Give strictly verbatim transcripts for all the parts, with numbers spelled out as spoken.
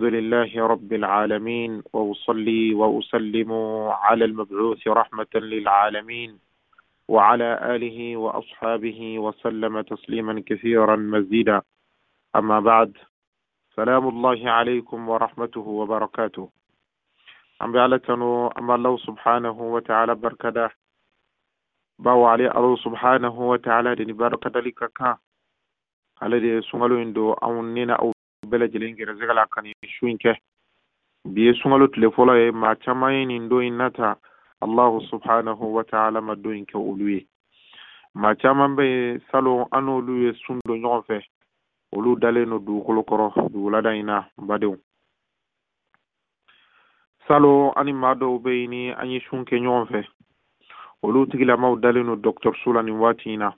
الحمد لله رب العالمين وأصلي وأسلم على المبعوث رحمة للعالمين وعلى آله وأصحابه وسلم تسليما كثيرا مزيدا. أما بعد، سلام الله عليكم ورحمته وبركاته. أم بعلتنا أما الله سبحانه وتعالى بركده باو علي الله سبحانه وتعالى دي بركده لك على دي سنغلو اندو أو نينا أو bela jelengi razagala kani shuinke biye sungalo telefola e ma chamayin indo inata Allah subhanahu wa ta'ala mado inke uluye ma chaman be salo anu uluye sundo nyonfe ulu dale no du kolokoro du lada ina badew salo ani mado be ni anyi shunke nyonfe ulu tigila ma dale no docteur Sulani watina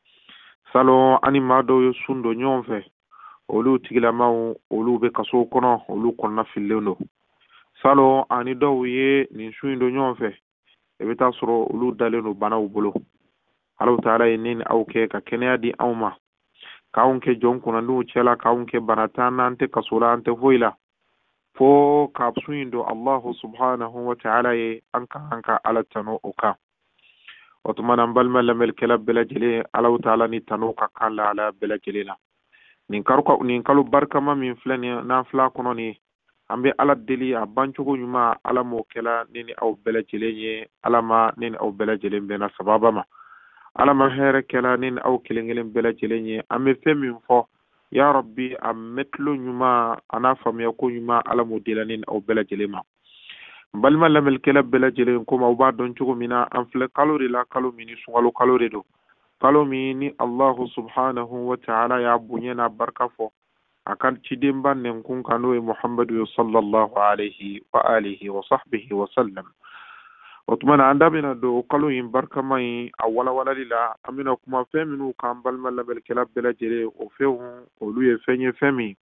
salo ani mado yo sundo nyonfe olu tigilamaw olu be kaso kono olu konna filleno salo ani dawye ni shuindo nyonfe e beta soro olu daleno banaw bolo Allah taala enen awke ka kenya di awma kaunke jonkuna ndu chela kaunke banatana ante kasola ante foila fo ka shuindo Allah subhanahu wa ta'ala e anka anka ala tano oka otuma balma lamel kelab bela jele Allah taala ni tano ka kala ala bela jelela nin karuka nin kalu barkama min flani na fla kono ni ambe ala deli a banchugo nyuma ala mo kela nini aw bela jelenye ala ma nini aw bela jelen bena sababa ma ala ma here kela nini aw kelengelen bela jelenye ambe femin fo ya rabbi ametlu nyuma ana famiya ko nyuma ala mo dela nini aw bela jelema balma lamel kela bela jelen ko ma uba don chugo mina am fle kalori la kalu mini sungalo kalori do kalo mini Allah subhanahu wa ta'ala ya bunyana barka fo akan cidemba nen kun kano e Muhammadu sallallahu alayhi wa alihi wa sahbihi wa sallam otmana andamina do kalo yin barka mai awala wala lila amina kuma feminu kan balmal label kelab bela jere o fewu o luye fenye femi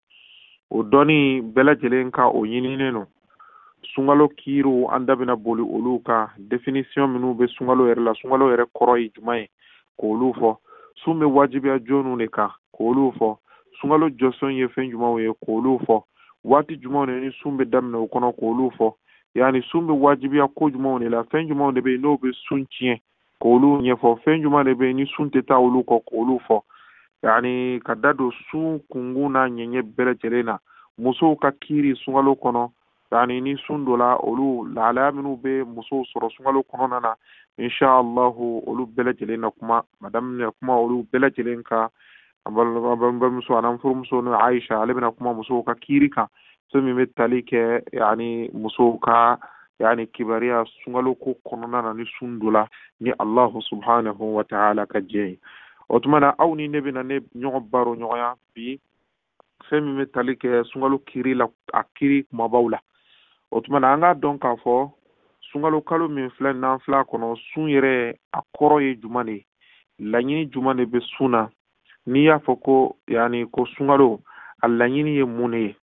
o doni bela jere nka o yinine no sungalo kiru andamina boli oluka definition minu be sungalo ere la sungalo ere koroi jumaye kolu fo sume wajibiya jonu ne ka kolu fo sungalo joson ye fen juma we kolu fo wati juma ne ni sumbe damna kono kolu fo yani sumbe wajibiya ko juma ne la fen juma ne be no be sunchie kolu nye fo fen juma ne be ni sunte ta olu ko kolu fo yani kadado su kunguna nyenye bele jelena muso ka kiri sungalo kono yani ni sundola olu la alaminu be muso soro sungalo kono nana insha Allah olu bela jelena kuma madam ne kuma olu bela jelenka abal abal muso anam fur muso no Aisha alibna kuma muso ka kirika so mi metalike yani muso ka yani kibariya sungalo ko konona na ni sundula ni Allah subhanahu wa ta'ala ka je otmana awni nebi na ne nyogo baro nyoya bi femi metalike sungalo kirila akiri kuma bawla otmana anga donka fo sungalo kalo min fla nan fla kono sun yere akoro ye jumane lanyini jumane be suna ni ya foko yani ko sungalo alanyini ye mune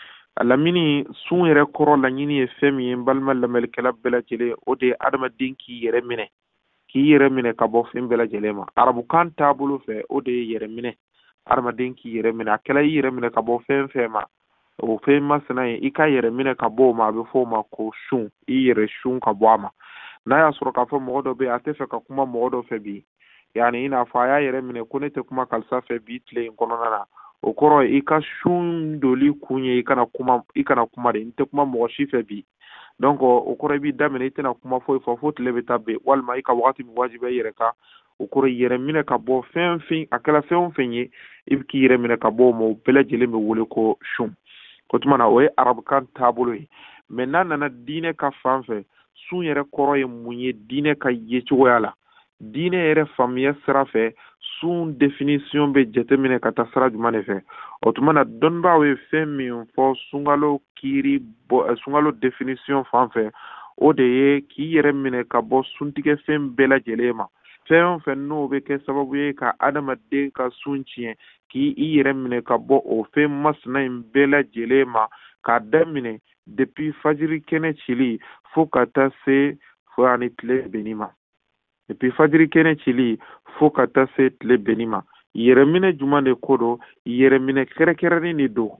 alamini sun yere koro lanyini ye femi balma lamel kala bela jele ode adama dinki yere mine ki yere mine ka bo fem bela jele ma arabu kan tabulu fe ode yere mine adama dinki yere mine akela yere mine ka bo fem fema o fe masana ika yere mine ka bo ma be fo ma ko shun i yere shun ka bo ma na ya soro ka fo mo do be atefe ka kuma mo do fe bi yani ina fa ya yere mine ko ne te kuma kalsa fe bi tle kono na o koro ika shun doli kunye ika na kuma ika na kuma de inte kuma mo shi fe bi donc o koro bi damene ite na kuma fo fo fo tle be tabbe wal ma ika wakati mi wajibe yere ka o koro yere mine ka bo fen fin akala fen fenye ibki yere mine ka bo mo bela jele me wole ko shun kotuma oye arab kan tabolo maintenant nana dine ka fanfe sun yere koro ye munye dine ka yecho yala dine yere famiya srafe sun definition be jetemine ka tasra jumane fe otuma na donba we femi fo sungalo kiri bo sungalo definition fanfe o de ye ki yere mine ka bo suntike fem bela jelema fem fe no be ke sababu ye ka adama de ka sunchie ki iyere mine ka bo o fe masna imbela jelema ka damine depuis fajiri kene chili fo kata se fo anitle benima depuis fajiri kene chili fo kata se tle benima yere mine jumane kodo yere mine kere kere ni do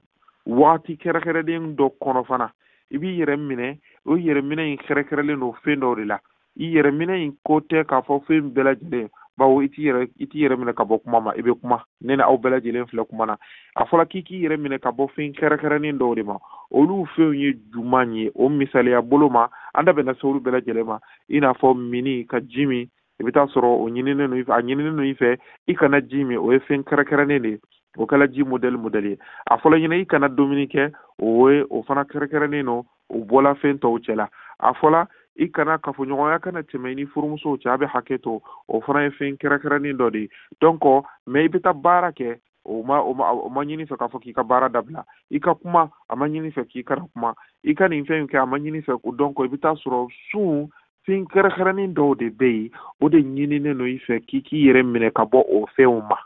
waati kɛrɛkɛrɛnlen dɔ kɔnɔ fana i b'i yɛrɛ minɛ o yɛrɛ minɛ in kɛrɛkɛrɛnlen don fɛn dɔw de la i yɛrɛ minɛ in ko tɛ k'a fɔ fɛn bɛɛ lajɛlen bawo i t'i yɛrɛ i t'i yɛrɛ minɛ ka bɔ kuma ma i bɛ kuma ne ni aw bɛɛ lajɛlen filɛ kuma na a fɔra k'i k'i yɛrɛ minɛ ka bɔ fɛn kɛrɛkɛrɛnnen dɔw de ma olu fɛnw ye juman ye o misaliya bolo ma an da bɛna se olu bɛɛ lajɛlen ma i n'a fɔ mini ka ji min i bɛ taa sɔrɔ o ɲininen don i fɛ a ɲininen don i fɛ i kana ji min o ye fɛn kɛrɛkɛrɛnnen de ye o kɛla ji modèle modèle ye a fɔlɔ ɲinɛ i kana dumuni kɛ o ye o fana kɛrɛkɛrɛnnen don o bɔla fɛn tɔw cɛ la a fɔla i kana kafoɲɔgɔnya kana tɛmɛ i ni furumusow cɛ a bɛ hakɛ to o fana ye fɛn kɛrɛkɛrɛnnen dɔ de ye donc mais i bɛ taa baara kɛ o ma o ma o ma ɲini fɛ k'a fɔ k'i ka baara dabila i ka kuma a ma ɲini fɛ k'i kana kuma i ka nin fɛn kɛ a ma ɲini fɛ donc i bɛ taa sɔrɔ sun fɛn kɛrɛkɛrɛnnen dɔw de bɛ yen o de ɲininen don i fɛ k'i k'i yɛrɛ minɛ ka bɔ o fɛnw ma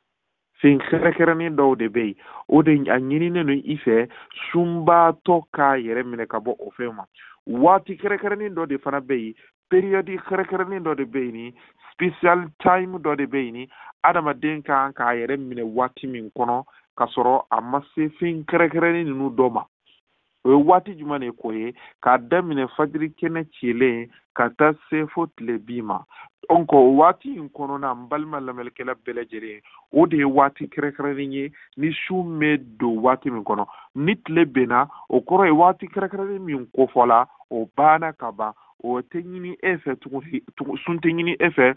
fɛn kɛrɛkɛrɛnnen dɔw de bɛ yen o de a ɲininen don i fɛ sunbaatɔ k'a yɛrɛ minɛ ka bɔ o fɛn ma waati kɛrɛkɛrɛnnen dɔ de fana bɛ yen période kɛrɛkɛrɛnnen dɔ de bɛ yen ni special time dɔ de bɛ yen ni adamaden kan k'a yɛrɛ minɛ waati min kɔnɔ ka sɔrɔ a ma se fɛn kɛrɛkɛrɛnnen ninnu dɔ ma o ye waati jumɛn de ko ye k'a daminɛ fajiri kɛnɛ cilen ka taa se fo tile bi ma donc o waati in kɔnɔna n balima lamɛnnikɛla bɛɛ lajɛlen o de ye waati kɛrɛkɛrɛnnen ye ni su bɛ don waati min kɔnɔ ni tile benna o kɔrɔ ye waati kɛrɛkɛrɛnnen min kofɔla o banna ka ban o tɛ ɲini e fɛ tuguni sun tɛ ɲini e fɛ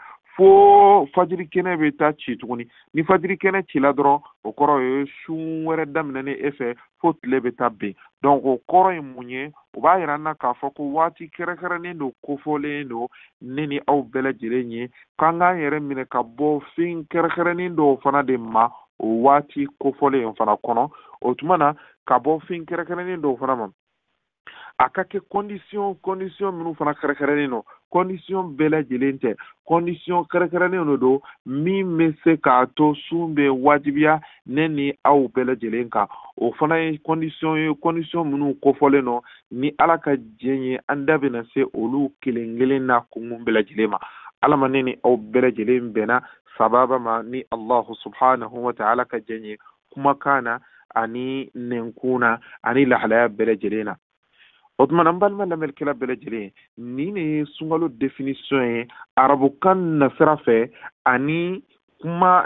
fo fajiri kɛnɛ bɛ taa ci tuguni ni fajiri kɛnɛ cila dɔrɔn o kɔrɔ ye sun wɛrɛ daminɛnen e fɛ fo tile bɛ taa ben donc o kɔrɔ ye mun ye o b'a yira an na k'a fɔ ko waati kɛrɛkɛrɛnnen don kofɔlen don ne ni aw bɛɛ lajɛlen ye k'an k'an yɛrɛ minɛ ka bɔ fɛn kɛrɛkɛrɛnnen dɔw fana de ma o waati kofɔlen fana kɔnɔ o tuma na ka bɔ fɛn kɛrɛkɛrɛnnen dɔw fana ma a ka kɛ condition condition minnu fana kɛrɛkɛrɛnnen don condition bɛɛ lajɛlen tɛ condition kɛrɛkɛrɛnnen don min bɛ se k'a to sun bɛ wajibiya ne ni aw bɛɛ lajɛlen kan o fana ye condition ye condition minnu kofɔlen don ni ala ka diɲɛ ye an da bɛna se olu kelen kelen na kungun bɛɛ lajɛlen ma ala ma ne ni aw bɛɛ lajɛlen bɛnna sababa ma ni allahu subhanahu wa ta'ala ka diɲɛ ye kumakan na ani nɛnkun na ani lahalaya bɛɛ lajɛlen na o tuma na n balima lamɛnnikɛla bɛɛ lajɛlen nin de ye sunkalo définition ye arabukan nasira fɛ ani kuma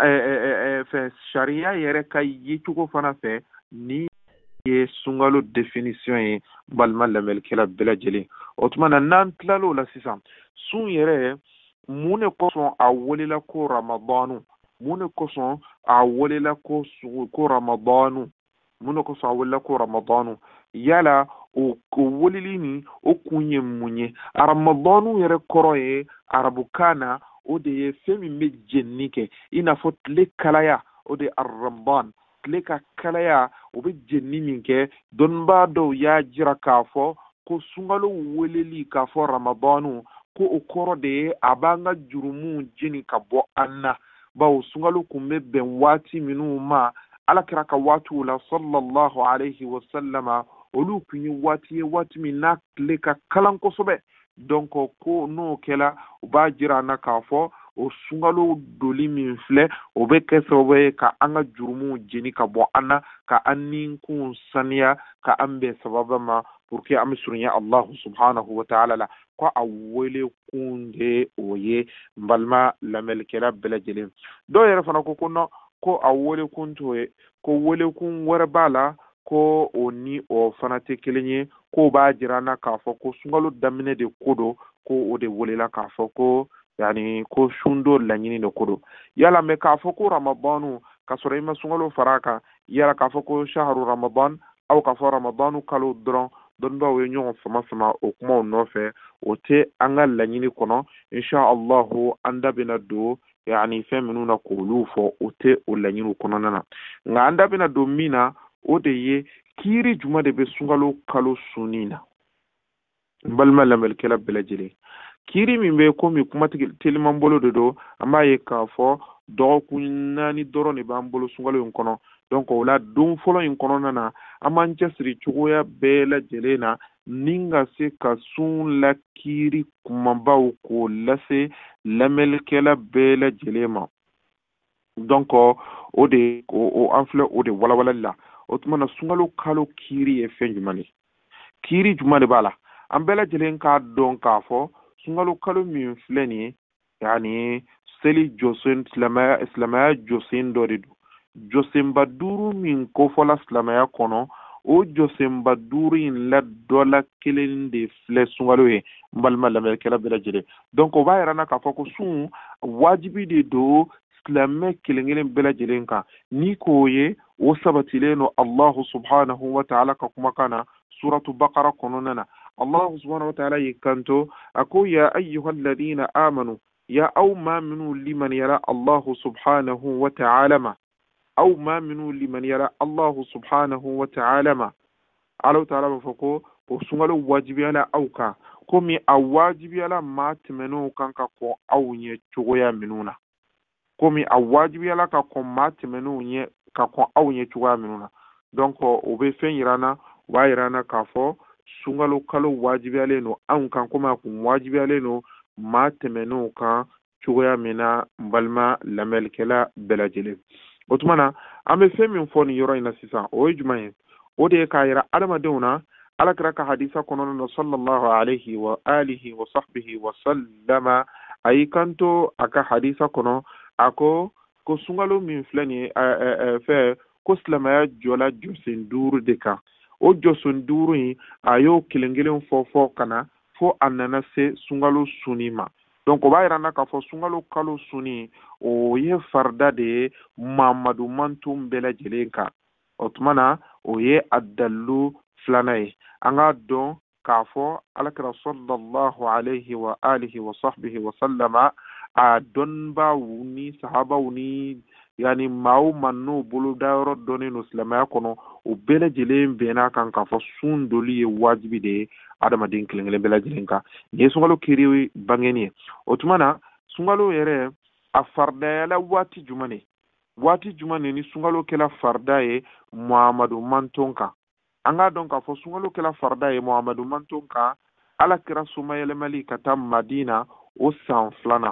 fɛ sariya yɛrɛ ka yecogo fana fɛ ni ye sunkalo définition ye n balima lamɛnnikɛla bɛɛ lajɛlen o tuma na n'an tilal'o la sisan sun yɛrɛ mun de kosɔn a welela ko ramadanu mun de kosɔn a welela ko ko ramadanu mun de kosɔn a welela ko ramadanu yala o weleli ni o kun ye mun ye ramadanu yɛrɛ kɔrɔ ye arabukan na o de ye fɛn min bɛ jenini kɛ i n'a fɔ tile kalaya o de ye ramadan tile ka kalaya o bɛ jenini min kɛ dɔnnibaa dɔw y'a jira k'a fɔ ko sunkalo weleli k'a fɔ ramadanu ko o kɔrɔ de ye a b'an ka jurumu jeni ka bɔ an na bawo sunkalo kun bɛ bɛn waati minnu ma alakira ka waatiw la sallallahu alayhi wa sallama olu kun ye waati ye waati min n'a tile ka kalan kosɛbɛ donc ko n'o kɛla u b'a jira an na k'a fɔ o sunkalo doli min filɛ o bɛ kɛ sababu ye ka an ka jurumu jeni ka bɔ an na ka an ninkun saniya ka an bɛn sababa ma pour que an bɛ surunya allahu subhanahu wa ta'ala la ko a wele kun de o ye n balima lamɛnnikɛla bɛɛ lajɛlen dɔw yɛrɛ fana ko ko non ko a wele kun t'o ye ko wele kun wɛrɛ b'a la ko o ni o fana tɛ kelen ye ko b'a jira an na k'a fɔ ko sunkalo daminɛ de ko don ko o de welela k'a fɔ ko yani ko sun dɔ laɲini de ko don yala mɛ k'a fɔ ko ramadanu ka sɔrɔ i ma sunkalo fara a kan yala k'a fɔ ko shaharu ramadan aw k'a fɔ ramadanu kalo dɔrɔn dɔnnibaaw ye ɲɔgɔn sama sama o kumaw nɔfɛ o tɛ an ka laɲini kɔnɔ insha allahu an da bɛna don yani fɛn minnu na k'olu fɔ o tɛ o laɲiniw kɔnɔna na nka an da bɛna don min na o de ye kiiri juma de bɛ sunkalo kalo sunni na n balima lamɛnnikɛla bɛɛ lajɛlen kiiri min bɛ komi kuma teliman bolo de don an b'a ye k'a fɔ dɔgɔkun naani dɔrɔn de b'an bolo sunkalo in kɔnɔ donc o la don fɔlɔ in kɔnɔna na an b'an cɛsiri cogoya bɛɛ lajɛlen na ni ka se ka sun la kiiri kumabaw k'o lase lamɛnnikɛla bɛɛ lajɛlen ma donc o de o an filɛ o de walawalali la o tuma na sunkalo kalo kiiri ye fɛn jumɛn ye kiiri jumɛn de b'a la an bɛɛ lajɛlen k'a dɔn k'a fɔ sunkalo kalo min filɛ nin ye yani seli jɔsen silamɛya silamɛya jɔsen dɔ de don jɔsenba duuru min kofɔla silamɛya kɔnɔ o jɔsenba duuru in la dɔ la kelen de filɛ sunkalo ye n balima lamɛnnikɛla bɛɛ lajɛlen donc o b'a yira na k'a fɔ ko sun wajibi de don silamɛ kelen kelen bɛɛ lajɛlen kan ni k'o ye o sabatilen no Allahu subhanahu wa ta'ala ka kumakan na suratu Baqara kɔnɔna na Allahu subhanahu wa ta'ala y'i kanto a ko ya ayyuhal ladina amanu ya aw ma minnu liman yara Allahu subhanahu wa ta'ala ma aw ma minnu liman yara Allahu subhanahu wa ta'ala ma Allah ta'ala b'a fɔ ko o sunkalo wajibiyala aw kan komi a wajibiyala maa tɛmɛnenw kan ka kɔn aw ɲɛ cogoya minnu na komi a wajibiyala ka kɔn maa tɛmɛnenw ɲɛ ka kɔn aw ɲɛ cogoya minnu na donc o bɛ fɛn yira na o b'a yira na k'a fɔ sunkalo kalo wajibiyalen no anw kan komi a kun wajibiyalen no maa tɛmɛnenw kan cogoya min na n balima lamɛnnikɛla bɛɛ lajɛlen o tuma na an bɛ fɛn min fɔ nin yɔrɔ in na sisan o ye jumɛn ye o de ye k'a yira adamadenw na alakira ka hadisa kɔnɔna na sallallahu alayhi wa alihi wa sahbihi wa sallama a y'i kanto a ka hadisa kɔnɔ a ko ko sunkalo min filɛ nin ye fɛ ko silamɛya jɔla jɔsen duuru de kan o jɔsen duuru in a y'o kelen kelen fɔ fɔ ka na fo a nana se sunkalo sunni ma donc o b'a yira na k'a fɔ sunkalo kalo sunni o ye farida de ye Mamadu manton bɛɛ lajɛlen kan o tuma na o ye a dalilu filanan ye an k'a dɔn k'a fɔ alakira sallallahu alayhi wa alihi wa sahbihi wa sallama a dɔnnibaaw ni sahabaw ni yani maa o maa n'o boloda yɔrɔ dɔnnen no silamɛya kɔnɔ o bɛɛ lajɛlen bɛnna kan k'a fɔ sun doli ye wajibi de ye adamaden kelen kelen bɛɛ lajɛlen kan nin ye sunkalo kiri bangeni ye o tuma na sunkalo yɛrɛ a faridayala waati jumɛn de waati jumɛn de ni sunkalo kɛla farida ye Muhamadu manton kan an k'a dɔn k'a fɔ sunkalo kɛla farida ye Muhamadu manton kan alakira somayɛlɛmali ka taa Madina o san filanan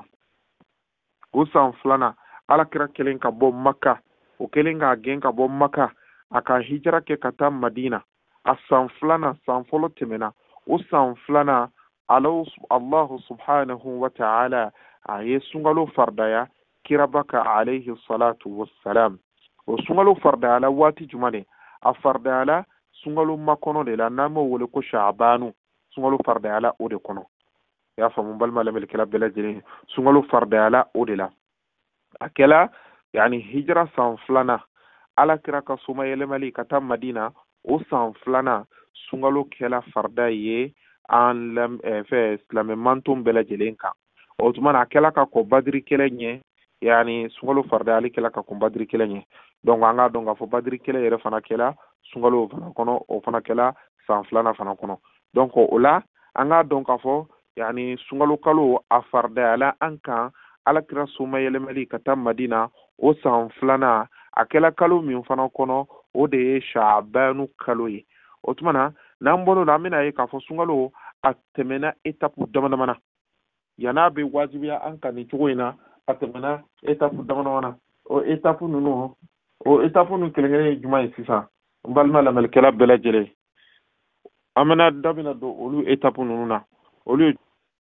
o san filanan alakira kelen ka bɔ Maka o kelen k'a gɛn ka bɔ Maka a ka hijira kɛ ka taa Madina a san filanan san fɔlɔ tɛmɛna o san filanan Allahu subhanahu wa ta'ala a ye sunkalo faridaya kiraba ka alayhi salatu wassalam o sunkalo faridayala waati jumɛn de a faridayala sunkalo makɔnɔ de la n'an m'o wele ko Shaabanu sunkalo faridayala o de kɔnɔ i y'a faamu balima lamɛnnikɛla bɛɛ lajɛlen sunkalo faridayala o de la a kɛla yani hijira san filanan alakira ka somayɛlɛmali ka taa Madina o san filanan sunkalo kɛla farida ye an fɛ silamɛ manton bɛɛ lajɛlen kan o tuma na a kɛla ka kɔn Badiri kɛlɛ ɲɛ yani sunkalo faridayali kɛla ka kɔn Badiri kɛlɛ ɲɛ donc an k'a dɔn k'a fɔ Badiri kɛlɛ yɛrɛ fana kɛla sunkalo fana kɔnɔ o fana kɛla san filanan fana kɔnɔ donc o la an k'a dɔn k'a fɔ yani sunkalo kalo a faridayala an kan alakira somayɛlɛmali ka taa Madina o san filanan a kɛla kalo min fana kɔnɔ o de ye Shaabanu kalo ye o tuma na n'an bɔr'o la an bɛna ye k'a fɔ sunkalo a tɛmɛna etapu dama dama na yan'a bɛ wajibiya an kan nin cogo in na a tɛmɛna etapu dama dama na o etapu ninnu o etapu ninnu kelen kelen ye jumɛn ye sisan n balima lamɛnnikɛla bɛɛ lajɛlen an bɛna da bɛna don olu etapu ninnu na olu ye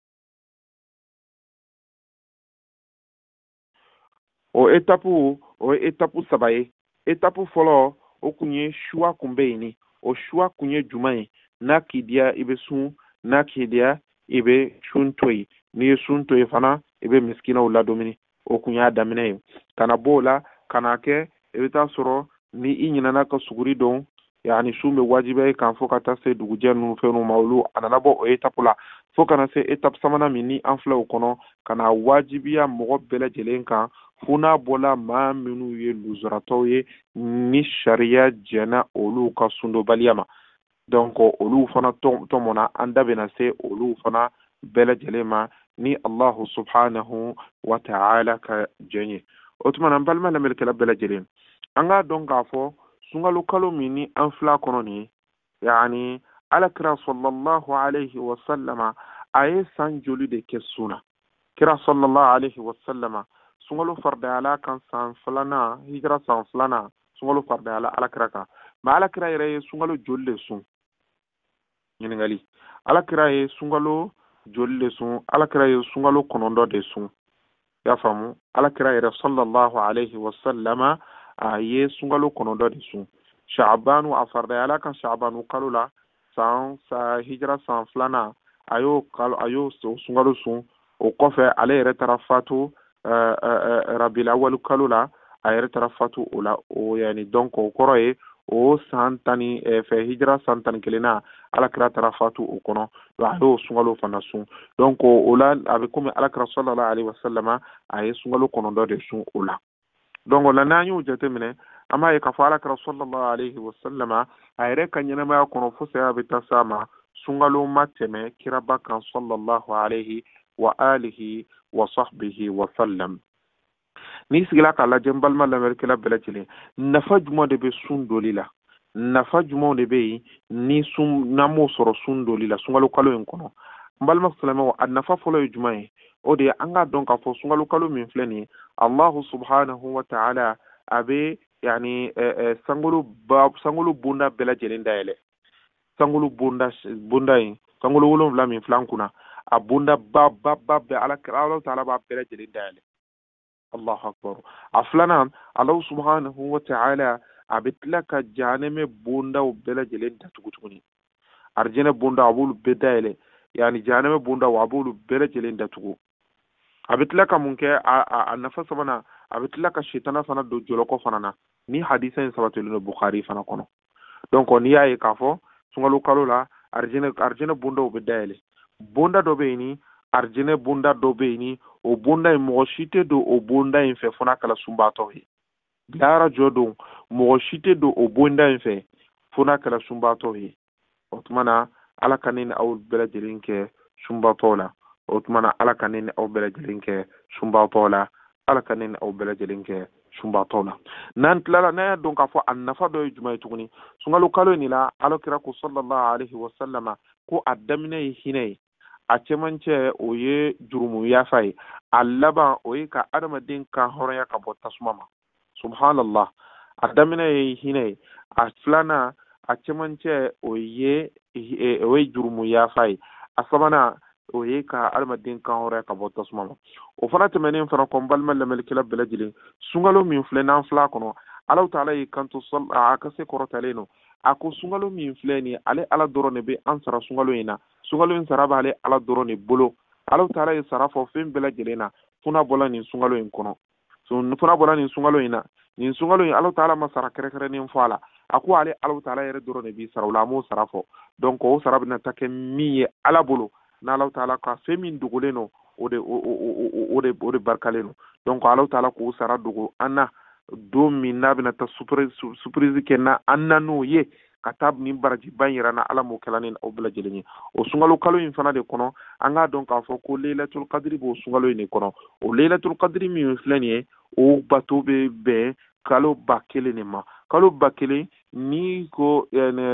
o etapu o ye etapu saba ye etapu fɔlɔ o kun ye suwa kun bɛ yen ni o suwa kun ye jumɛn ye n'a k'i diya i bɛ sun n'a k'i diya i bɛ sun to yen n'i ye sun to yen fana i bɛ misikinaw ladumuni o kun y'a daminɛ ye ka na bɔ o la ka na kɛ i bɛ taa sɔrɔ ni i ɲinana ka suguri dɔn yani sun bɛ wajibiya i kan fo ka taa se dugujɛ ninnu fɛnw ma olu a nana bɔ o etapu la fo ka na se etapu sabanan min ni an filɛ o kɔnɔ ka na wajibiya mɔgɔ bɛɛ lajɛlen kan fo n'a bɔla maa minnu ye lujuratɔw ye ni sariya jɛna olu ka sundobaliya ma donc olu fana tɔmɔna an da bɛna se olu fana bɛɛ lajɛlen ma ni Allahu subhanahu wa ta'ala ka jɛn ye o tuma na n balima lamɛnnikɛla bɛɛ lajɛlen an k'a dɔn k'a fɔ sunkalo kalo min ni an filɛ kɔnɔ nin ye yani alakira sallallahu alayhi wa sallama a ye san joli de kɛ sun na kira sallallahu alayhi wa sallama sunkalo faridayala kan san filanan hijira san filanan sunkalo faridayala alakira kan ma ala kira yere sungalo jolle sun ngali ala kira ye sungalo jolle sun ala kira ye sungalo konondo de sun ya famu ala kira yere sallallahu alaihi wasallama aye sungalo konondo de sun sha'banu afarda ala kan sha'banu kalula san sa hijra san flana ayo kal ayo sungalo sun o kofe ale yere tarafatu rabil awwal kalula ayere tarafatu ola o yani donc o koroye o santani fe hijra santani kelena ala kira tarafatu o kono wa ayo sungalo fana sun donc ola avec comme ala kira sallallahu alaihi wasallama aye sungalo kono do de sun ola donc la nanyu jatemine ama ye kafala kira sallallahu alaihi wasallama ayere kanyana ma kono fo se abita sama sungalo mateme kira bakan sallallahu alaihi wa alihi wa sahbihi wa sallam ni sigila kala jembal malamerkela belajile nafa juma de be sundolila nafa juma de be ni sum namo soro sundolila sungalo kalo en kono mbalma salama wa nafa folo juma e o de anga donc afo sungalo kalo min fleni allah subhanahu wa ta'ala abe yani sangolo bab sangolo bunda belajile ndayele sangolo bunda bunda sangolo wolon vla min flankuna abunda bab bab bab ala Allah ta'ala ba belajile ndayele الله أكبر أفلانا الله سبحانه وتعالى أبتلك جانم بوندا وبلا جلين تتقطوني أرجنا بوندا أبول بدايله يعني جانم بوندا وأبول بلا جلين تتقو أبتلك ممكن النفس فنا أبتلك الشيطان فنا دو جلوكو فنا ni hadisa in sabatu lino Bukhari fana kono donc on yaye kafo sungalu kalola arjina arjina bunda ubedale bunda dobeni arjine bunda dobeni o bunda e moshite do o bunda in fe fona kala sumbato he dara jodo moshite do o bunda in fe fona kala sumbato he otmana ala kanin aw bela jirinke sumbato la otmana ala kanin aw bela jirinke sumbato la ala kanin aw bela jirinke sumbato la nan tlala na donc afo annafa do jumay tuguni sungalu kalo ni la ala kira ko sallallahu alaihi wasallama ko adamne hinay a cemance oye jurumu ya fai allaba oye ka adama din ka horaya ka botta sumama subhanallah adamina yi hine a flana a cemance oye oye jurumu ya fai asabana oye ka adama din ka horaya ka botta sumama o fana temenin fana kon balma lamel kila belajili sungalo min flena fla kono Allah ta'ala yi kanto sal akase korotaleno ako sungalo min fleni ale ala dorone be ansara sungalo ina sungalo in saraba ale ala dorone bolo Allah ta'ala yi sarafo fem bela gelena funa bola ni sungalo in kono so funa bola ni sungalo ina ni sungalo in Allah ta'ala masara kere kere ni fala ako ale Allah ta'ala yere dorone bi sarawla mo sarafo donc o sarabna take miye ala bolo na Allah ta'ala ka femin duguleno ode ode ode barkaleno donc Allah ta'ala ko sara dugo anna do min nabina ta surprise surprise kenna annano ye katab ni baraji banyira na ala mo kelanin o bla jeleni o sungalo kalo in fana de kono anga donc afo ko lailatul qadri bo sungalo ni kono o lailatul qadri mi flani o batobe be kalo bakele ne ma kalo bakele ni ko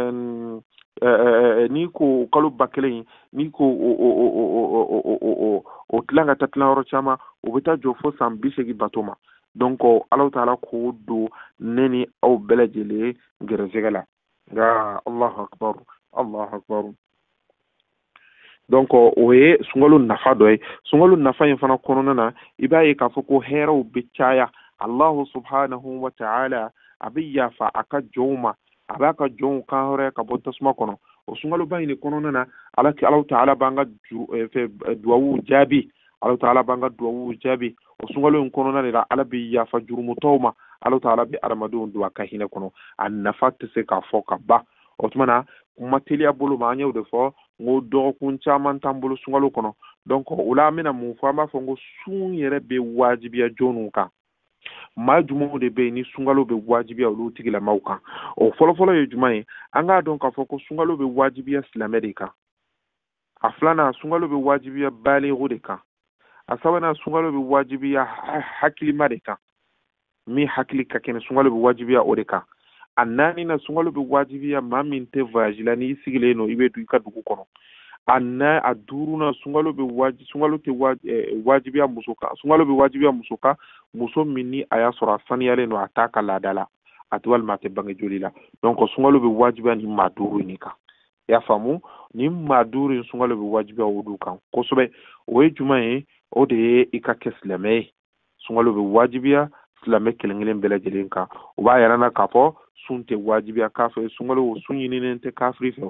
ni ko kalo bakele ni ko o o o o o o tlanga tatla oro chama o beta jofo sambise gi batoma donc Allah ta'ala ko do neni aw belajele gerezegala ga Allahu akbar Allahu akbar donc oye sungalo nafa doy sungalo nafa yin fana kono na ibaye ka foko hero bicaya Allah subhanahu wa ta'ala abiya fa aka joma abaka jon ka hore ka botasma kono o sungalo bayni kono na alaki Allah ta'ala banga fe duwawu jabi Allah ta'ala banga duwawu jabi o sungalo kono na la alabi ya fa jurumu tawma Allah ta'ala bi armadu duwa ka hina kono an nafat se ka foka ba otmana mateli abulu ma nyaw de fo ngo do kun chaman tambulu sungalo kono donc ula mina mu fama fo ngo sun yere be wajibiya jonu ka ma jumu de be ni sungalo be wajibiya ulu tigila mauka o folo folo ye jumai anga donc ka fo ko sungalo be wajibiya islamedika aflana sungalo be wajibiya balighu de ka asabana sungalo be wajibiya hakili madeka mi hakili ka ken sungalo be wajibiya odeka annani na sungalo be wajibiya mamin te vajilani sigile no ibe du ka dugu kono anna aduruna sungalo be wajibi sungalo te wajibiya musoka sungalo be wajibiya musoka muso minni aya sura saniyale no ataka ladala ati walma ate bange joli la. Donc sunkalo be wajibiya ni maa duuru ni kan. Ya faamu ni maa duuru sunkalo be wajibiya olu kan kosɛbɛ. O ye juma ye o de ye i ka kɛ silamɛ ye. Sunkalo be wajibiya silamɛ kelen-kelen bɛɛ lajɛlen kan. O b'a yira na k'a fɔ sun tɛ wajibiya kafiri sunkalo sun ɲininen tɛ kafiri fɛ.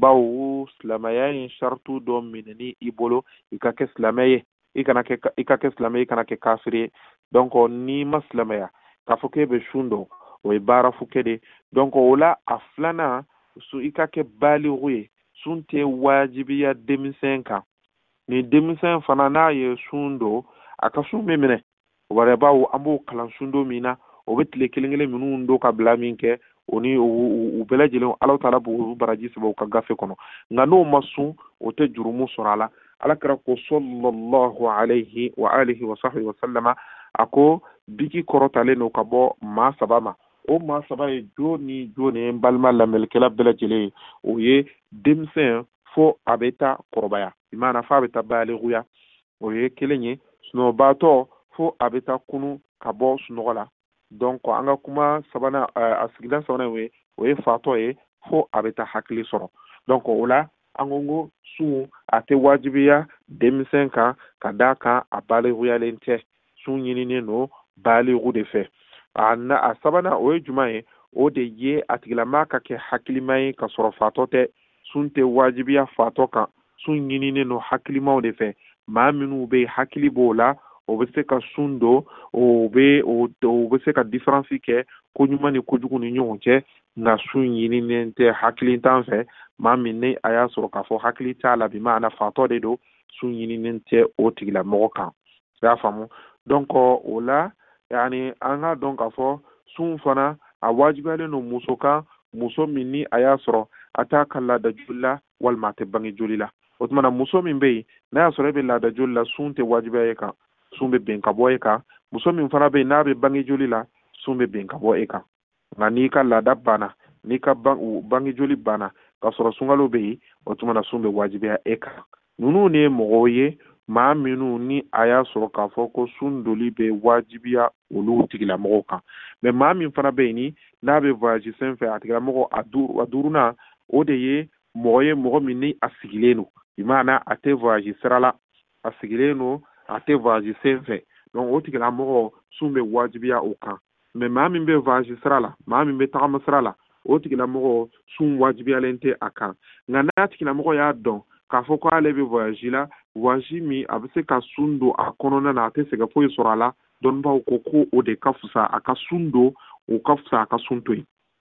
Bawo silamɛya in shartu dɔ minɛni i bolo i ka kɛ silamɛ ye. I kana kɛ i ka kɛ silamɛ i kana kɛ kafiri ye. Donc ni ma silamɛya k'a fɔ k'e bɛ sun dɔn o ye baara fu kɛ de. Donc o la a filanan su i ka kɛ baaligu ye. Sun tɛ wajibiya denmisɛn kan. Ni denmisɛn fana n'a ye sun dɔn a ka sun bɛ minɛ. O b'a bawo an b'o kalan sun dɔ min na o bɛ tile kelen-kelen minnu don ka bila min kɛ o ni u bɛɛ lajɛlen Alahu Taala b'u baraji sɛbɛn u ka gafe kɔnɔ. Nka n'o ma sun o tɛ jurumu sɔrɔ a la. Alakira ko sallallahu alayhi wa alihi wa sahbihi wa sallama a ko biki kɔrɔtalen n'o ka bɔ maa saba ma. O maa saba ye jo ni jo ni n balima lamɛnnikɛla bɛɛ lajɛlen ye. O ye denmisɛn fo a bɛ taa kɔrɔbaya. I maana fo a bɛ taa baaliguya. O ye kelen ye. Sunɔgɔbaatɔ fo a bɛ taa kunu ka bɔ sunɔgɔ la. Donc an ka kuma sabanan a sigida sabanan ye o ye fatɔ ye fo a bɛ taa hakili sɔrɔ. Donc o la an ko ko sun a tɛ wajibiya denmisɛn kan ka d'a kan a baaliguyalen tɛ. Sun ɲininen no baaligu de fɛ. A a sabanan o ye juma ye o de ye a tigilamaa ka kɛ hakilima ye ka sɔrɔ fatɔ tɛ. Sun tɛ wajibiya fatɔ kan. Sun ɲininen no hakilimaw de fɛ. Maa minnu bɛ hakili b'o la o bɛ se ka sun don o bɛ o bɛ se ka différence kɛ ko ɲuman ni kojugu ni ɲɔgɔn cɛ. Nka sun ɲininen tɛ hakili t'an fɛ. Maa min ni a y'a sɔrɔ k'a fɔ hakili t'a la bi maana fatɔ de don sun ɲininen tɛ o tigilamɔgɔ kan. I y'a faamu. Donc o la yani an ka dɔn k'a fɔ sun fana a wajibiyalen don muso kan muso min ni a y'a sɔrɔ a t'a ka laada joli la walima a tɛ bange joli la. O tuma na muso min bɛ yen n'a y'a sɔrɔ e bɛ laada joli la sun tɛ wajibiya e kan. Sun bɛ bɛn ka bɔ e kan. Muso min fana bɛ yen n'a bɛ bange joli la sun bɛ bɛn ka bɔ e kan. Nka n'i ka laada banna n'i ka bange joli banna ka sɔrɔ sunkalo bɛ yen o tuma na sun bɛ wajibiya e kan. Ninnu de ye mɔgɔw ye maa minnu ni a y'a sɔrɔ k'a fɔ ko sun doli bɛ wajibiya olu tigilamɔgɔw kan. Mais maa min fana bɛ yen ni n'a bɛ voyage sen fɛ a tigilamɔgɔ a duurunan o de ye mɔgɔ ye mɔgɔ min ni a sigilen don. I maana a tɛ voyage sira la a sigilen don a tɛ voyage sen fɛ. Donc o tigilamɔgɔ sun bɛ wajibiya o kan. Mais maa min bɛ voyage sira la maa min bɛ tagama sira la o tigilamɔgɔ sun wajibiyalen tɛ a kan. Nka n'a tigilamɔgɔ y'a dɔn k'a fɔ ko ale bɛ voyage la voyage min a bɛ se ka sun don a kɔnɔna na a tɛ sɛgɛn foyi sɔrɔ a la dɔnnibaaw ko ko o de ka fisa a ka sun don o ka fisa a ka sun to yen.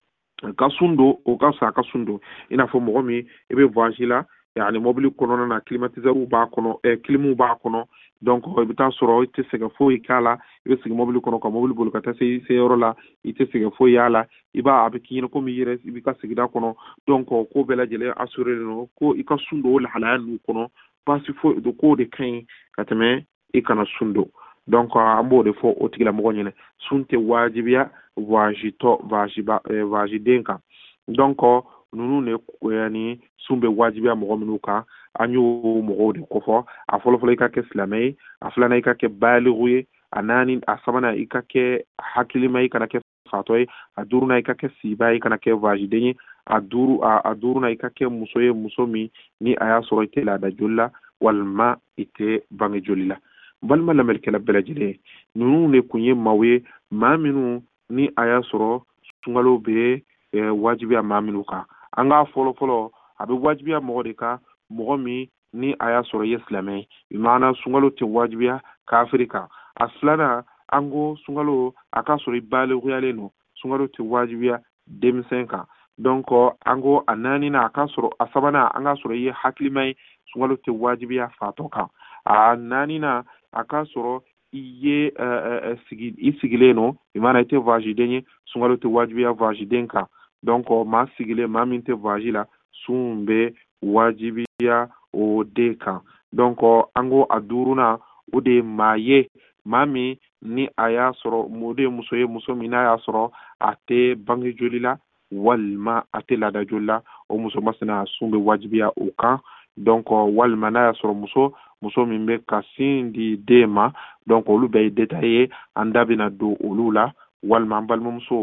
A ka sun don o ka fisa a ka sun don. I n'a fɔ mɔgɔ min i bɛ voyage la yani mobili kɔnɔna na climatiseur b'a kɔnɔ ɛ clim b'a kɔnɔ. Donc i bɛ taa sɔrɔ i tɛ sɛgɛn foyi k'a la i bɛ sigi mobili kɔnɔ ka mobili boli ka taa se se yɔrɔ la i tɛ sɛgɛn foyi y'a la i b'a a bɛ k'i ɲɛna komi i yɛrɛ i b'i ka sigida kɔnɔ. Donc ko bɛɛ lajɛlen assuré don ko i ka sun don o lahalaya ninnu kɔnɔ baasi foyi don k'o de ka ɲi ka tɛmɛ i kana sun don. Donc an b'o de fɔ o tigilamɔgɔ ɲɛna sun tɛ wajibiya voyage tɔ voyage ba voyage den kan. Donc ninnu de ni sun bɛ wajibiya mɔgɔ minnu kan an y'o mɔgɔw de kofɔ. A fɔlɔfɔlɔ i ka kɛ silamɛ ye a filanan i ka kɛ baaligu ye a naani a sabanan i ka kɛ hakilima i kana kɛ fatɔ ye a duurunan i ka kɛ siba ye i kana kɛ voyage den ye a duuru a duurunan i ka kɛ muso ye muso min ni a y'a sɔrɔ i tɛ laada joli la walima i tɛ bange joli la. Balima lamɛnnikɛla bɛɛ lajɛlen ninnu de kun ye maaw ye maa minnu ni a y'a sɔrɔ sunkalo bɛ wajibiya maa minnu kan. An ka fɔlɔfɔlɔ a bɛ wajibiya mɔgɔ de kan mɔgɔ min ni a y'a sɔrɔ i ye silamɛ ye. I maana sunkalo tɛ wajibiya kafiri kan. A filanan an ko sunkalo a ka sɔrɔ i baaliguyalen don sunkalo tɛ wajibiya denmisɛn kan. Donc an ko a naaninan a ka sɔrɔ a sabanan an ka sɔrɔ i ye hakilima ye sunkalo tɛ wajibiya fatɔ kan. A naaninan a ka sɔrɔ i ye sigi i sigilen don i maana i tɛ voyage den ye sunkalo tɛ wajibiya voyage den kan. Donc maa sigilen maa min tɛ voyage la sun bɛ wajibiya o de kan. Donc an ko a duurunan o de ye maa ye maa min ni a y'a sɔrɔ o de ye muso ye muso min n'a y'a sɔrɔ a tɛ bange joli la walima a tɛ laada joli la o muso masina sun bɛ wajibiya o kan. Donc walima n'a y'a sɔrɔ muso muso min bɛ ka sin di den ma donc olu bɛɛ ye détail ye an da bɛna don olu la walima an balimamuso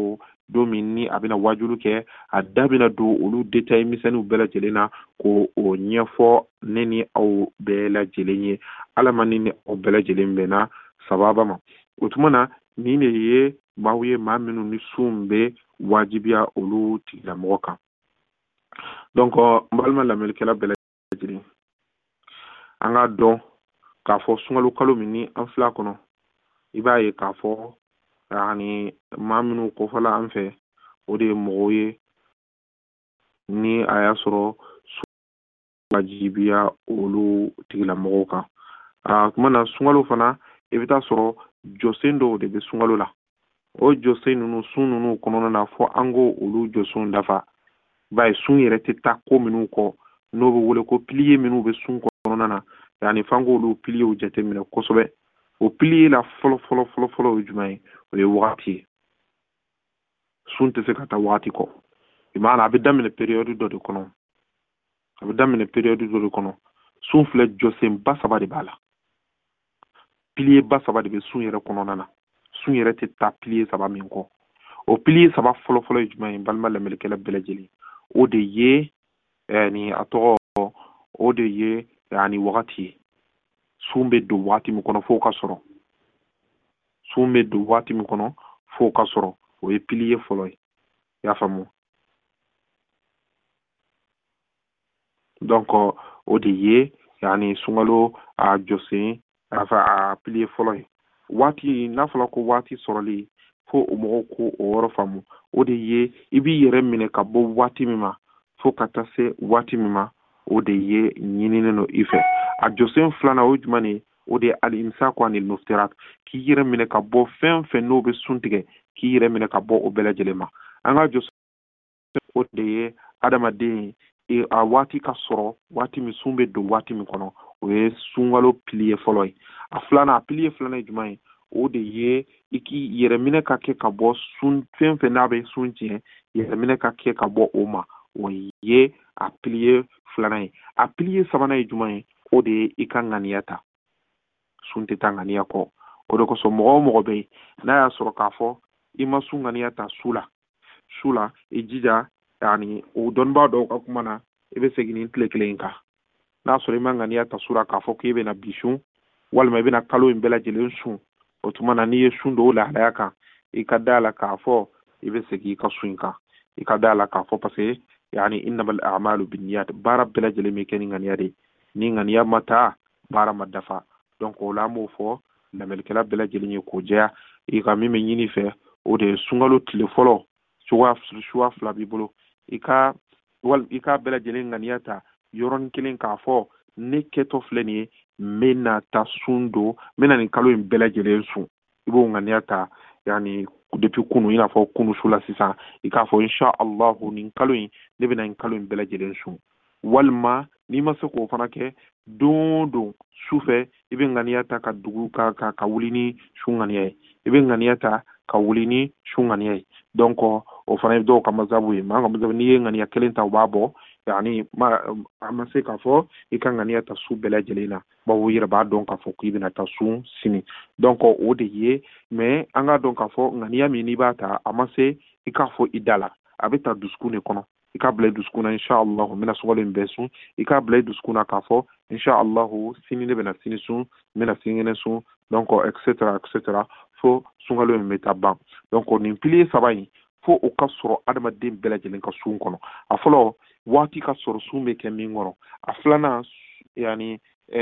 do min ni a bɛna wajulu kɛ a da bɛna don olu détail misɛnniw bɛɛ lajɛlen na ko o ɲɛfɔ ne ni aw bɛɛ lajɛlen ye Ala ma ni aw bɛɛ lajɛlen bɛnna sababa ma o tuma na nin de ye maaw ye maa minnu ni sun bɛ wajibiya olu tigilamɔgɔ kan donc n balima lamɛnnikɛla bɛɛ lajɛlen an ka dɔn k'a fɔ sunkalo kalo min ni an filɛ a kɔnɔ i b'a ye k'a fɔ yani maa minnu kofɔla an fɛ o de ye mɔgɔw ye ni a y'a sɔrɔ wajibiya olu tigilamɔgɔw kan a tuma na sunkalo fana i bɛ taa sɔrɔ jɔsen dɔw de bɛ sunkalo la o jɔsen ninnu sun ninnu kɔnɔna na fɔ an ko olu jɔsenw dafa b'a ye sun yɛrɛ tɛ taa ko minnu kɔ n'o bɛ wele ko pilier minnu bɛ sun kɔnɔna na yani f'an k'olu piliers jateminɛ kosɛbɛ o pilier la fɔlɔ fɔlɔ fɔlɔ fɔlɔ ye jumɛn ye o ye wagati ye sun tɛ se ka taa wagati kɔ i m'a la a bɛ daminɛ période dɔ de kɔnɔ a bɛ daminɛ période dɔ de kɔnɔ sun filɛ jɔsen ba saba de b'a la pilier ba saba de bɛ sun yɛrɛ kɔnɔna na sun yɛrɛ tɛ taa pilier saba min kɔ o pilier saba fɔlɔ fɔlɔ ye jumɛn ye balima lamɛnnikɛla bɛɛ lajɛlen o de ye ni a tɔgɔ o de ye yani wagati ye sun bɛ don wagati min kɔnɔ f'o ka sɔrɔ sun bɛ don wagati min kɔnɔ f'o ka sɔrɔ o ye pilier fɔlɔ ye i y'a faamu donc o de ye yani sunkalo a jɔsen a pilier fɔlɔ ye waati n'a fɔra ko waati sɔrɔli fo o mɔgɔw ko o yɔrɔ faamu o de ye i b'i yɛrɛ minɛ ka bɔ waati min ma fo ka taa se waati min ma o de ye ɲininen don i fɛ a jɔsen filanan o jumɛn ye o de ye al-imsaku anil muftirat k'i yɛrɛ minɛ ka bɔ fɛn fɛn n'o bɛ sun tigɛ k'i yɛrɛ minɛ ka bɔ o bɛɛ lajɛlen ma an ka jɔsen o de ye adamaden a waati ka sɔrɔ waati min sun bɛ don waati min kɔnɔ o ye sunkalo pilier fɔlɔ ye a filanan a pilier filanan ye jumɛn ye o de ye i k'i yɛrɛ minɛ ka kɛ ka bɔ sun fɛn fɛn n'a bɛ sun tiɲɛ yɛrɛ minɛ ka kɛ ka bɔ o ma o ye a pilier filanan ye a pilier sabanan ye jumɛn ye o de ye i ka ŋaniya ta sun tɛ taa ŋaniya kɔ o de kosɔn mɔgɔ o mɔgɔ bɛ yen n'a y'a sɔrɔ k'a fɔ i ma sun ŋaniya ta su la su la i jija yani o dɔnnibaa dɔw ka kuma na i bɛ segin ni tile kelen kan n'a sɔrɔ i ma ŋaniya ta su la k'a fɔ k'i bɛna bi sun walima i bɛna kalo in bɛɛ lajɛlen sun o tuma na n'i ye sun dɔw lahalaya kan i ka da la k'a fɔ i bɛ segin i ka sun in kan i ka da la k'a fɔ parce que yani innamal a'malu binniyat baara bɛɛ lajɛlen bɛ kɛ ni ŋaniya de ni ŋaniya ma taa baara ma dafa donc o la an b'o fɔ lamɛnnikɛla bɛɛ lajɛlen ye k'o jɛya i ka min bɛ ɲini fɛ o de ye sunkalo tile fɔlɔ suwa fila b'i bolo i ka wal i ka bɛɛ lajɛlen ŋaniya ta yɔrɔnin kelen k'a fɔ ne kɛtɔ filɛ nin ye n bɛna taa sun don n bɛna nin kalo in bɛɛ lajɛlen sun i b'o ŋaniya ta yani depuis kunu i n'a fɔ kunu su la sisan i k'a fɔ insha allahu nin kalo in ne bɛna nin kalo in bɛɛ lajɛlen sun walima n'i ma se k'o fana kɛ don don su fɛ i bɛ ŋaniya ta ka dugu ka ka ka wuli ni su ŋaniya ye i bɛ ŋaniya ta ka wuli ni su ŋaniya ye donc o fana ye dɔw ka mazabu ye maa ka mazabu n'i ye ŋaniya kelen ta u b'a bɔ yani ma a ma se k'a fɔ i ka ŋaniya ta su bɛɛ lajɛlen na bawo i yɛrɛ b'a dɔn k'a fɔ k'i bɛna taa sun sini donc o de ye mais an k'a dɔn k'a fɔ ŋaniya min n'i b'a ta a ma se i k'a fɔ i da la a bɛ ta dusukun de kɔnɔ i k'a bila i dusukun na insha allahu n bɛna sunkalo in bɛɛ sun i k'a bila i dusukun na k'a fɔ insha allahu sini ne bɛna sini sun n bɛna sinikɛnɛ sun donc et cetera et cetera fo sunkalo in bɛ taa ban donc nin pilier saba in fo o ka sɔrɔ adamaden bɛɛ lajɛlen ka sun kɔnɔ a fɔlɔ waati ka sɔrɔ sun bɛ kɛ min kɔrɔ a filanan yani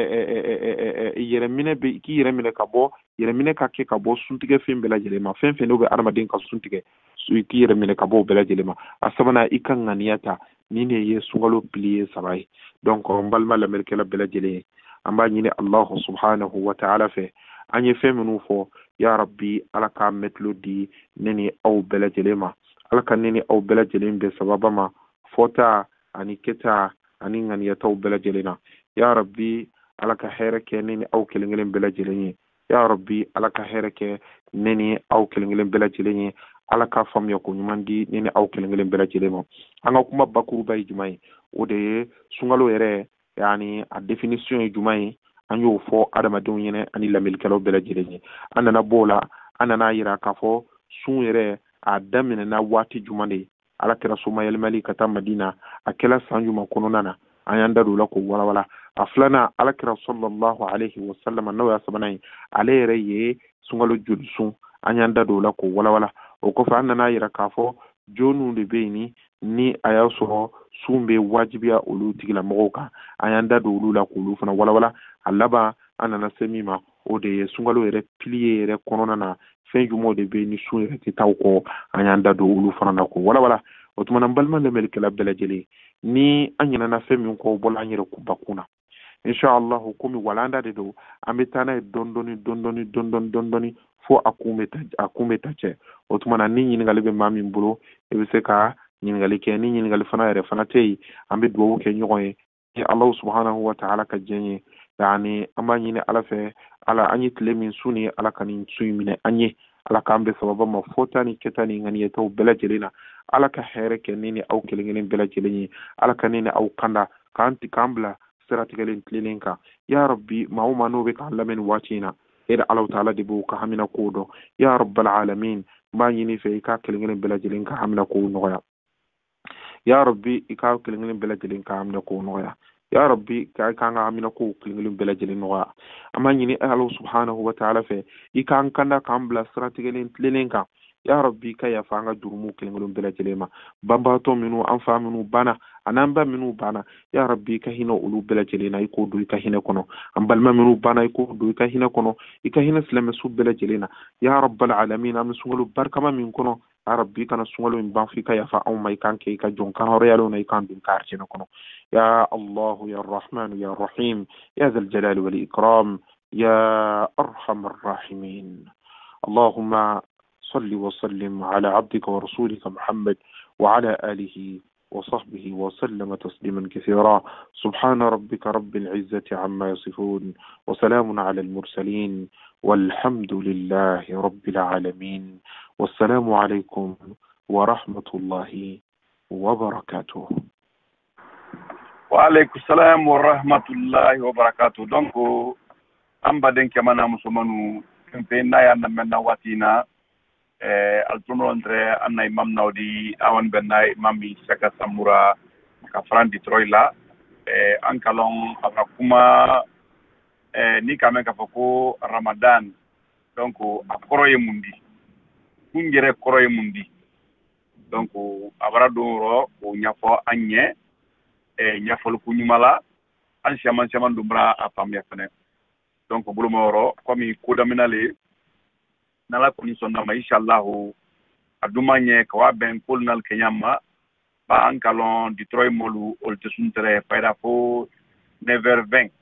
yɛrɛ minɛ bɛ k'i yɛrɛ minɛ ka bɔ yɛrɛ minɛ ka kɛ ka bɔ suntigɛ fɛn bɛɛ lajɛlen ma fɛn fɛn n'o bɛ adamaden ka sun tigɛ i k'i yɛrɛ minɛ ka bɔ o bɛɛ lajɛlen ma a sabanan i ka ŋaniya ta nin de ye sunkalo pilier saba ye donc n balima lamɛnnikɛla bɛɛ lajɛlen ye an b'a ɲini alahu subhanahu wa ta'ala fɛ an ye fɛn minnu fɔ ya rabbi ala k'a mɛtilo di ne ni aw bɛɛ lajɛlen ma ala ka ne ni aw bɛɛ lajɛlen bɛ sababa ma fɔta ani kɛta ani ŋaniyataw bɛɛ lajɛlen na ya rabbi ala ka hɛrɛ kɛ ne ni aw kelen kelen bɛɛ lajɛlen ye ya rabbi ala ka hɛrɛ kɛ ne ni aw kelen kelen bɛɛ lajɛlen ye ala ka faamuya ko ɲuman di ne ni aw kelen kelen bɛɛ lajɛlen ma an ka kuma bakuruba ye jumɛn ye o de ye sunkalo yɛrɛ yani a définition ye jumɛn ye an y'o fɔ adamadenw ɲɛna ani lamɛnnikɛlaw bɛɛ lajɛlen ye an nana b'o la an nana yira k'a fɔ sun yɛrɛ a daminɛ na waati juma de ala kira soma yɛlɛmali ka taa madina a kɛla san juma kɔnɔna na an y'an da don la ko walawala a filanan ala kira sallallahu alaihi wasallam n'o y'a sabanan ye ale yɛrɛ ye sunkalo joli sun an y'an da don la ko walawala o kɔfɛ an nana yira k'a fɔ jonu de bɛ yen ni a y'a sɔrɔ sun bɛ wajibiya olu tigilamɔgɔw kan an y'an da don olu la k'olu fana walawala a laban an nana se min ma o de ye sunkalo yɛrɛ piliye yɛrɛ kɔnɔna na fɛn jumɛnw de bɛ yen ni sun yɛrɛ tɛ taa o kɔ an y'an da don olu fana na ko walawala o tuma na n balima lamɛnnikɛla bɛɛ lajɛlen ni an ɲinɛna fɛn min kɔ o bɔla an yɛrɛ bakun na inshallah komi walanda de don an bɛ taa n'a ye dɔɔni dɔɔni dɔɔni dɔɔni fo a kun bɛ ta a kun bɛ ta cɛ o tuma na ni ɲininkali bɛ maa min bolo e bɛ se ka ɲininkali kɛ ni ɲininkali fana yɛrɛ fana tɛ yen an bɛ dugawu kɛ ɲɔgɔn ye ni Allahu subhanahu wa ta'ala ka diɲɛ ye yani an b'a ɲini ala fɛ ala an ye tile min su ni ala ka nin su in minɛ an ye ala k'an bɛ sababa ma fɔta ni kɛta ni ŋaniyataw bɛɛ lajɛlen na ala ka hɛrɛ kɛ ni ni aw kelen kelen bɛɛ lajɛlen ye ala ka ni ni aw kanda k'an k'an bila siratigɛlen tilenlen kan ya rabbi maa o maa n'o bɛ k'an lamɛn nin waati in na e de ala ta'ala de b'o ka hamina ko dɔn ya rabbal alamin n b'a ɲini fɛ i ka kelen kelen bɛɛ lajɛlen ka hamina ko nɔgɔya ya rabbi i ka kelen kelen bɛɛ lajɛlen ka hamina ko nɔgɔya ya rabbi ka kan ka hamina ko kelen kelen bɛɛ lajɛlen nɔgɔya an b'a ɲini ala subhanahu wa ta'ala fɛ i k'an kanda k'an bila siratigɛlen tilenlen kan ya rabbi ka yafa an ka jurumu kelen kelen bɛɛ lajɛlen ma banbaatɔ minnu an fa minnu banna an'an ba minnu banna ya rabbi ka hinɛ olu bɛɛ lajɛlen na i k'o don i ka hinɛ kɔnɔ an balima minnu banna i k'o don i ka hinɛ kɔnɔ i ka hinɛ silamɛsu bɛɛ lajɛlen na ya rabbal alamin an bɛ sunkalo barikama min kɔnɔ ya rabbi kana sunkalo in ban f'i ka yafa anw ma i kan kɛ i ka jɔn kan hɔrɔnyalen na i kan don ka arijɛnɛ kɔnɔ ya allah ya rahman ya rahim ya zal jalali wal ikram ya arhamar rahimin اللهم صل وسلم على عبدك ورسولك محمد وعلى آله وصحبه وسلم تسليما كثيرا سبحان ربك رب العزة عما يصفون وسلام على المرسلين والحمد لله رب العالمين والسلام عليكم ورحمة الله وبركاته. وعليكم السلام ورحمة الله وبركاته. دونك أم بدن كمان مسلمانو كمبينا يا نمنا واتينا eh altuno entre anna imam naudi awan benay mami saka samura ka fran Detroit la eh ankalon akuma eh ni kame ka foko Ramadan donc akoro ye mundi kungere koro ye mundi donc abara doro o nyafo anye eh nyafo ku nyumala an shaman shaman dumbra afam yakane donc bulumoro komi kudaminale nala kuni sonna ma inshallah adumanye kwa ben kolnal kenyama ba ankalon Detroit molu olte suntere fayda fo neuf heures vingt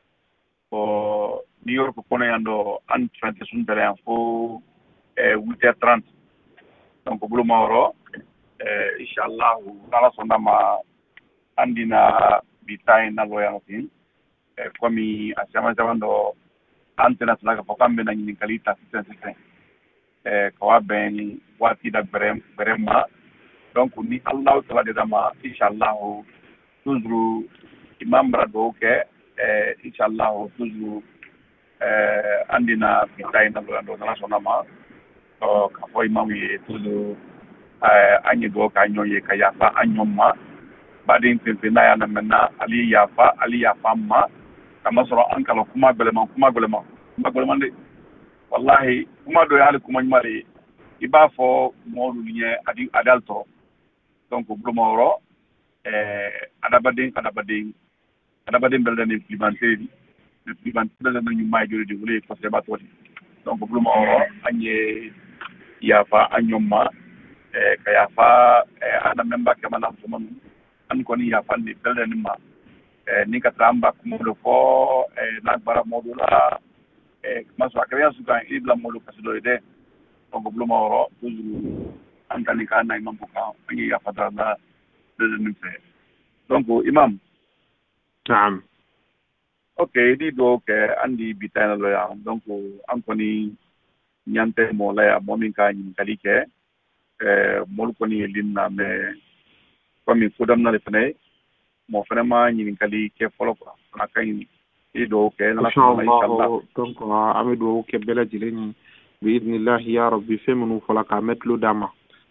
o New York kono yando an trente suntere fo eh huit heures trente donc bulu mawro eh inshallah nala sonna ma andina bitay na loyalty eh komi asama jamando antena tlaga fo kambe na nyini kalita sisente eh kawa ben wati da brem brema donc ni Allah taala de dama inshallah toujours imam brado ke eh inshallah toujours eh andina bitay na lo ando na sonama o ka fo imam ye toujours eh anyi do ka nyoye ka yafa anyoma badin pimpina ya na mena ali yafa ali yafa ma kama soro ankalo kuma belema kuma belema kuma belema de wallahi kuma do yali kuma nymari iba fo modu nye adi adalto donc blumoro eh adabadin adabadin adabadin belden implémenté implémenté belden ñu may jori di wulé ko seba to donc blumoro anye yafa anyoma eh kayafa eh ana memba kama na fuman an ko ni yafa ni belden ma eh ni ka tamba kuma do fo eh na bara modula eh maso akria suka ibla molu kasidoride donc bluma oro toujours antani kana imam buka ngi ya fadala de nfe donc imam naam okay di do ke andi bitana lo ya donc ankoni nyante mo la ya momin ka nyi kalike eh mol koni linna me komi fudam na le fene mo vraiment nyi kalike folo ko na kay ido ke na inshallah donc amido ke bela jileni باذن الله يا ربي فمنو فلك متلو دما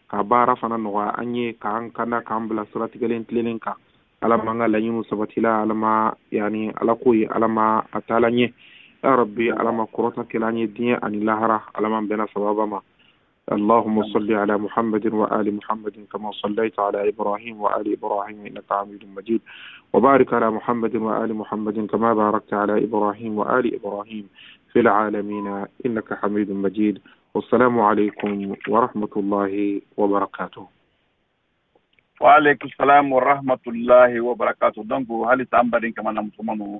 ka baara fana nɔgɔya an ye k'an kanda k'an bila sira tigɛlen tilenlen kan. Ala ma an ka laɲiniw sabatila, Ala ma yani Ala ko ye, Ala ma a taala ɲɛ. Ya Rabbi, Ala ma kɔrɔta kɛla an ye diɲɛ ani lahara, Ala ma bɛnna sababa ma. اللهم صل على محمد وآل محمد كما صليت على إبراهيم وآل إبراهيم إنك حميد مجيد وبارك على محمد وآل محمد كما باركت على إبراهيم وآل إبراهيم في العالمين إنك حميد مجيد والسلام عليكم ورحمة الله وبركاته. وعليكم السلام ورحمة الله وبركاته. دونك هل تعمدين كما نمسمونه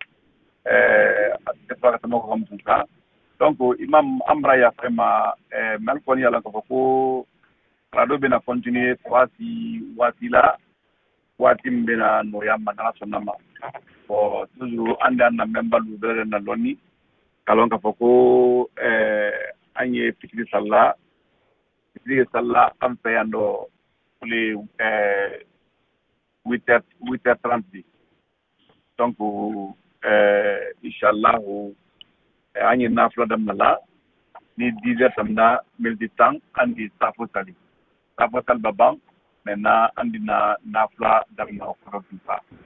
أتفاق تموك خمسة. Donc imam amra ya frema eh, melkoni ala ko ko rado bena continuer wati wati la wati mbena no yamba na sonama ko toujours anda na member lu bere na loni kalon ka ko eh anye fikri salla fikri salla am fayando les eh huit heures trente. Donc euh inshallah anye nafla dam nala ni dix heures tamna meldi tang andi safotali safotal babang mena andi na nafla dam na ko